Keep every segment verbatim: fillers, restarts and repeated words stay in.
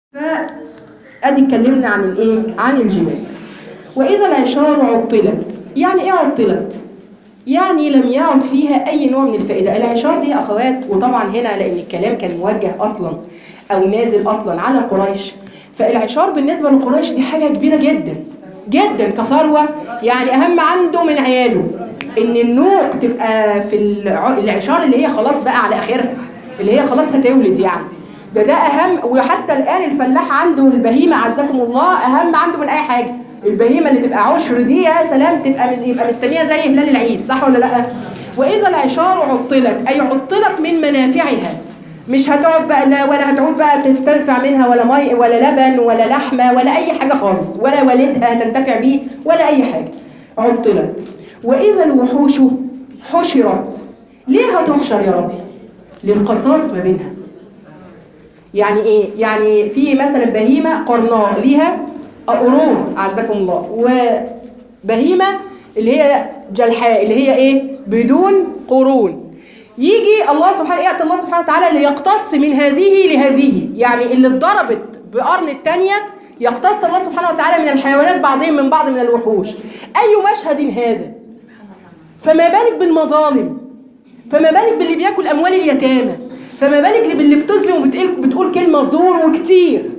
فادي اتكلمنا عن الايه؟ عن الجبال. واذا العشار عطلت، يعني ايه عطلت؟ يعني لم يعد فيها اي نوع من الفائده. العشار دي يا اخوات، وطبعا هنا لان الكلام كان موجه اصلا او نازل اصلا على قريش، فالعشار بالنسبه لقريش دي حاجه كبيره جدا جدا كثروه، يعني اهم عنده من عياله ان النوق تبقى في العشار اللي هي خلاص بقى على اخرها، اللي هي خلاص هتولد يعني. ده ده اهم. وحتى الان الفلاح عنده البهيمه عزكم الله اهم عنده من اي حاجه. البهيمه اللي تبقى عشر دي يا سلام، تبقى يبقى مستنيه زي هلال العيد، صح ولا لا؟ واذا العشار عطلت، اي عطلت من منافعها، مش هتقعد بقى لا ولا هتعود بقى تستنفع منها ولا مي ولا لبن ولا لحمه ولا اي حاجه خالص، ولا والدها تنتفع بيه ولا اي حاجه. عطلت. واذا الوحوش حشرت، ليه هتحشر يا رب؟ للقصاص ما بينها. يعني ايه؟ يعني في مثلا بهيمه قرناء ليها قرون عزكم الله، وبهيمه اللي هي جلحاء اللي هي ايه؟ بدون قرون. يجي الله سبحانه ياتي الله سبحانه وتعالى ليقتص من هذه لهذه، يعني اللي اتضربت بقرن الثانيه يقتص الله سبحانه وتعالى من الحيوانات بعضهم من بعض من الوحوش. اي مشهد هذا! فما بالك بالمظالم، فما بالك باللي بياكل اموال اليتامى، فما بالك باللي بتظلم وبتقول بتقول كلمه زور. وكتير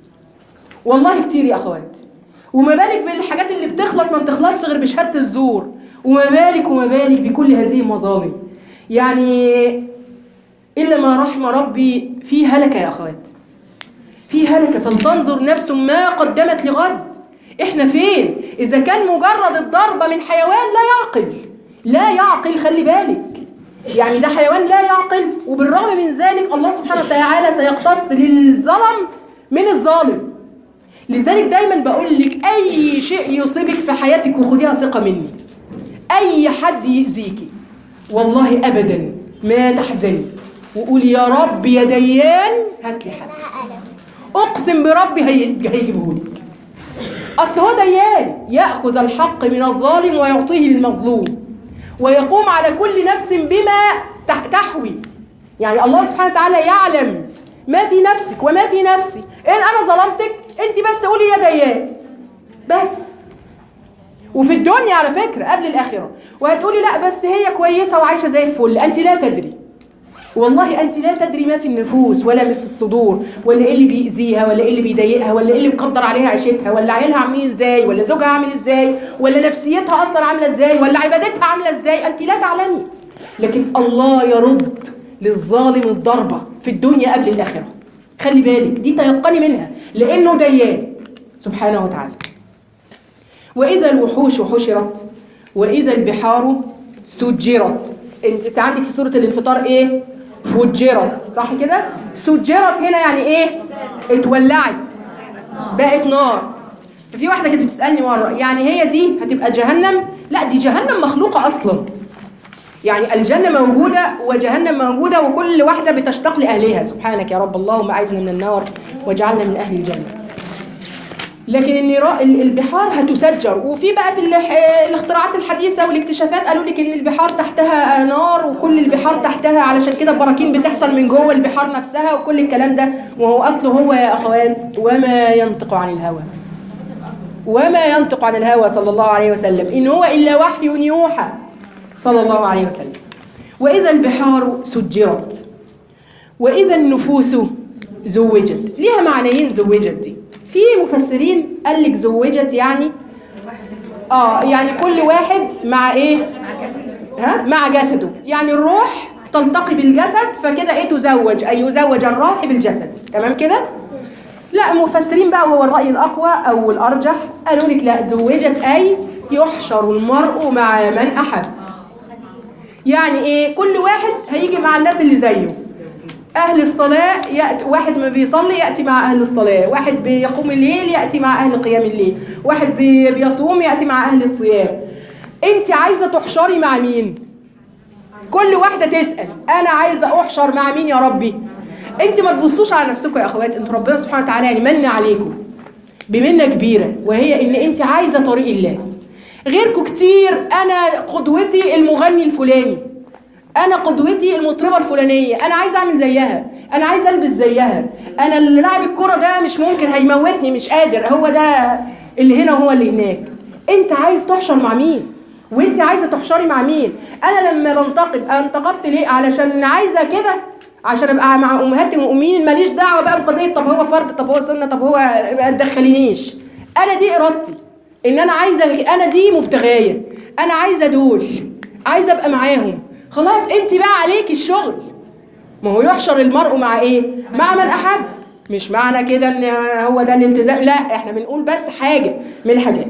والله كتير يا اخوات. وما بالك بالحاجات اللي بتخلص ما بتخلصش غير بشهاده الزور. وما بالك وما بالك بكل هذه المظالم. يعني الا ما رحم ربي في هلكه يا اخوات، في هلكه. فلتنظر نفس ما قدمت لغد. احنا فين؟ اذا كان مجرد الضربه من حيوان لا يعقل، لا يعقل، خلي بالك، يعني ده حيوان لا يعقل، وبالرغم من ذلك الله سبحانه وتعالى سيقتص للظلم من الظالم. لذلك دايما بقول لك اي شيء يصيبك في حياتك وخديها ثقه مني. اي حد يأذيكي والله ابدا ما تحزني، وقولي يا رب يا ديان هات لي حد، اقسم بربي هيجيبه لك. اصل هو ديان، ياخذ الحق من الظالم ويعطيه للمظلوم، ويقوم على كل نفس بما تحوي. يعني الله سبحانه وتعالى يعلم ما في نفسك وما في نفسي. ان انا ظلمتك انت بس قولي يا ديان بس. وفي الدنيا على فكره قبل الاخره. وهتقولي لا بس هي كويسه وعايشه زي الفل. انت لا تدري، والله انت لا تدري ما في النفوس ولا ما في الصدور، ولا ايه اللي بيأذيها، ولا ايه اللي بيضايقها، ولا ايه اللي مقدر عليها عيشتها، ولا عيالها عاملين ازاي، ولا زوجها عامل ازاي، ولا نفسيتها اصلا عامله ازاي، ولا عبادتها عامله ازاي. انت لا تعلمي. لكن الله يرد للظالم الضربه في الدنيا قبل الاخره. خلي بالك دي تيقني منها، لانه ديان سبحانه وتعالى. واذا الوحوش حشرت، واذا البحار سجرت. انت عندك في سوره الانفطار ايه؟ فجرت، صح كده؟ سجرت هنا يعني ايه؟ اتولعت، بقت نار. في واحده كانت بتسالني مره، يعني هي دي هتبقى جهنم؟ لا، دي جهنم مخلوقه اصلا. يعني الجنه موجوده وجهنم موجوده، وكل واحده بتشتاق لاهلها. سبحانك يا رب، اللهم اعذنا من النار واجعلنا من اهل الجنه. لكن النيران البحار هتسجر. وفي بقى في الاختراعات الحديثه والاكتشافات قالوا لك ان البحار تحتها نار، وكل البحار تحتها، علشان كده براكين بتحصل من جوه البحار نفسها وكل الكلام ده. وهو اصله هو يا اخوات وما ينطق عن الهوى، وما ينطق عن الهوى صلى الله عليه وسلم، ان هو الا وحي يوحى صلى الله عليه وسلم. واذا البحار سجرت، واذا النفوس زوجت. ليها معنيين زوجت دي. في مفسرين قال لك زوجت يعني اه يعني كل واحد مع ايه؟ ها؟ مع جسده. يعني الروح تلتقي بالجسد، فكده ايه؟ تزوج، اي يزوج الروح بالجسد. تمام كده؟ لا، مفسرين بقى وهو الرأي الأقوى أو الأرجح قالوا لك لا، زوجت أي يحشر المرء مع من أحب. يعني ايه؟ كل واحد هيجي مع الناس اللي زيه. أهل الصلاة يأتي، واحد ما بيصلي يأتي مع أهل الصلاة، واحد بيقوم الليل يأتي مع أهل قيام الليل، واحد بيصوم يأتي مع أهل الصيام. أنت عايزة تحشري مع مين؟ كل واحدة تسأل أنا عايزة أحشر مع مين يا ربي؟ أنت ما تبصوش على نفسكم يا أخوات. أنتوا ربنا سبحانه وتعالى يعني من عليكم بمنة كبيرة، وهي إن أنت عايزة طريق الله. غيركم كتير، أنا قدوتي المغني الفلاني، انا قدوتي المطربه الفلانيه، انا عايز اعمل زيها، انا عايز البس زيها، انا اللي لاعب الكره ده مش ممكن هيموتني، مش قادر، هو ده اللي هنا وهو اللي هناك. انت عايز تحشر مع مين؟ وانت عايزه تحشري مع مين؟ انا لما بنتقد انتقدت ليه؟ علشان عايزه كده، عشان ابقى مع امهات المؤمنين، ماليش دعوه بقى بقضيه طب هو فرض، طب هو سنه، طب هو ما تدخلينيش. انا دي ارادتي، ان انا عايزه، انا دي مبتغايه، انا عايزه دول، عايزه ابقى معاهم. خلاص انت بقى عليك الشغل. ما هو يحشر المرء مع ايه؟ مع من احب. مش معنى كده ان هو ده الالتزام، لا، احنا بنقول بس حاجه من الحاجات.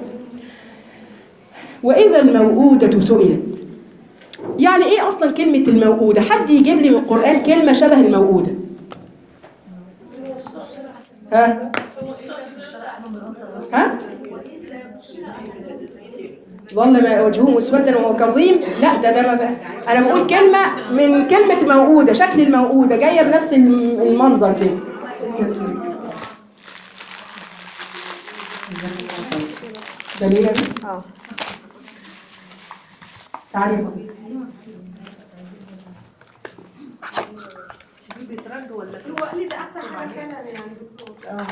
واذا الموءودة سئلت، يعني ايه اصلا كلمه الموءودة؟ حد يجيب لي من القران كلمه شبه الموءودة؟ ها ها ظل ما وجهه مسودا وهو كظيم. لا، ده ده ما بقى. انا بقول كلمه من كلمه موءودة، شكل الموءودة جايه بنفس المنظر كده. دليل اه تعالي هو قال لي ده احسن حاجه فعلا يعني دكتور.